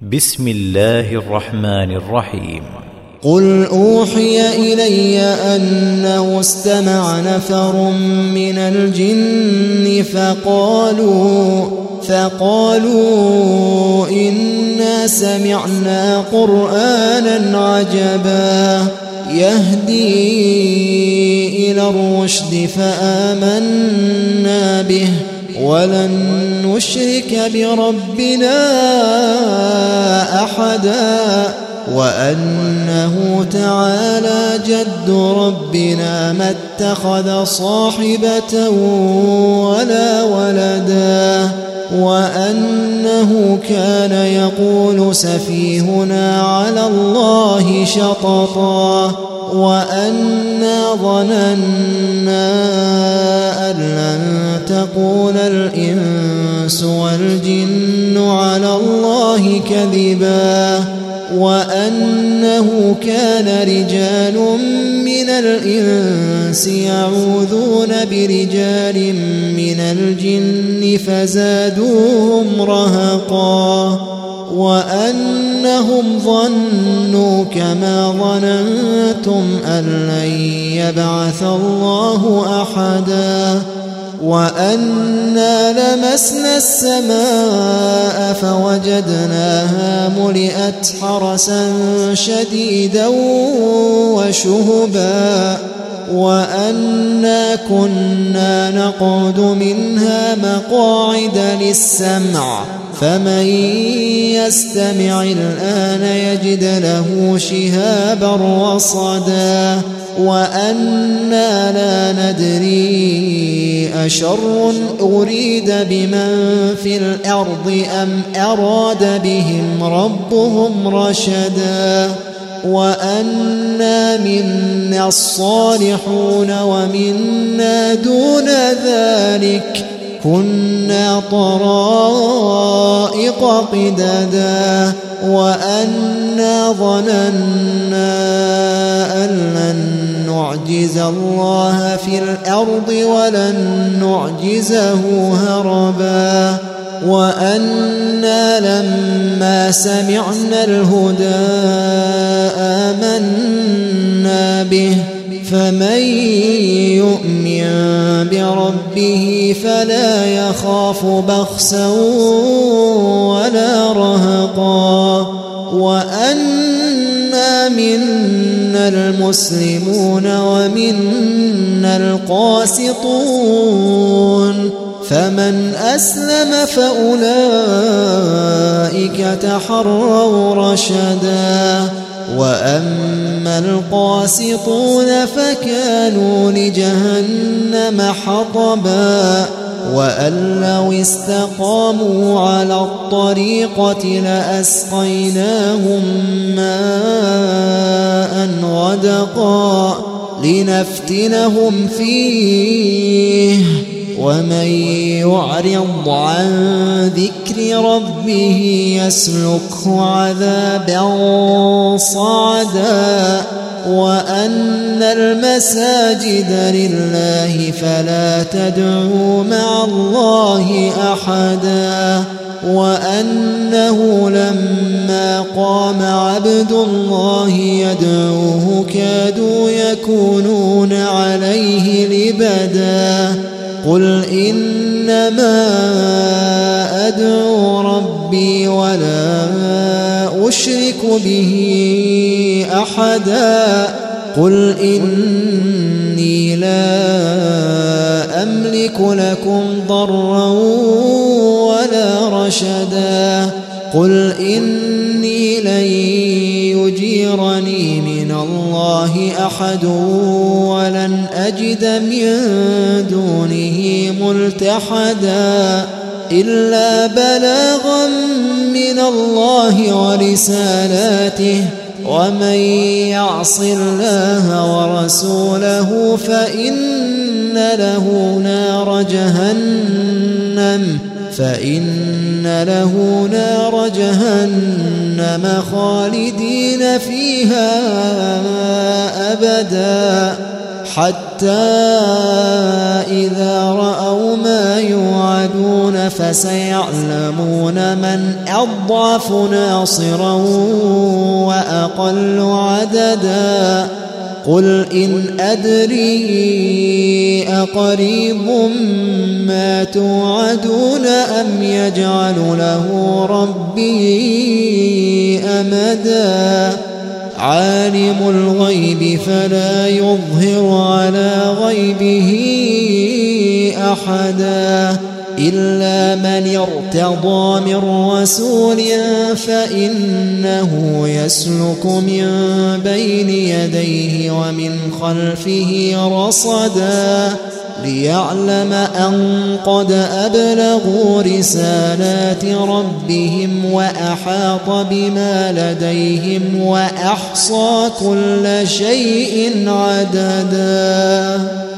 بسم الله الرحمن الرحيم. قل أوحي إلي أنه استمع نفر من الجن فقالوا إنا سمعنا قرآنا عجبا يهدي إلى الرشد فآمنا به ولن نشرك بربنا أحدا وأنه تعالى جد ربنا ما اتخذ صاحبة ولا ولدا وأنه كان يقول سفيهنا على الله شططا وأنا ظننا أن لن تقول الإنس والجن على الله كذبا وأنه كان رجال من الإنس يعوذون برجال من الجن فزادوهم رهقا وأنهم ظنوا كما ظننتم أن لن يبعث الله أحدا وأنا لمسنا السماء فوجدناها ملئت حرسا شديدا وشهبا وأنا كنا نقعد منها مقاعد للسمع فمن يستمع الآن يجد له شهابا رصدا وأنا لا ندري أشر أريد بمن في الأرض أم أراد بهم ربهم رشدا وأنا منا الصالحون ومنا دون ذلك كنا طرائق قددا وأنا ظننا أن لن نعجز الله في الأرض ولن نعجزه هربا وأنا لما سمعنا الهدى آمنا به فمن يؤمن بربه فلا يخاف بخسا ولا رهقا وأنا منا المسلمون ومنا القاسطون فمن أسلم فأولئك تحروا رشدا وأما القاسطون فكانوا لجهنم حطبا وأن لو استقاموا على الطريقة لأسقيناهم ماء غدقا لنفتنهم فيه ومن يعرض عن ذكر ربه يسلكه عذابا صعدا وأن المساجد لله فلا تدعوا مع الله أحدا وأنه لما قام عبد الله يدعوه كادوا يكونون عليه لبدا قل إنما أدعو ربي ولا أشرك به أحدا قل إني لا أملك لكم ضرا ولا رشدا قل إني لن يجيرني من الله أحد ولن أجد من دونه ملتحدا إلا بلاغا من الله ورسالاته ومن يعص الله ورسوله فإن له نار جهنم خالدين فيها أبدا حتى إذا رأوا ما يوعدون فسيعلمون من أضعف ناصرا وأقل عددا قل إن أدري أقريب ما توعدون أم يجعل له ربي أمدا عالم الغيب فلا يظهر على غيبه أحدا إلا من ارتضى من رسول فإنه يسلك من بين يديه ومن خلفه رصدا ليعلم أن قد أبلغوا رسالات ربهم وأحاط بما لديهم وأحصى كل شيء عددا.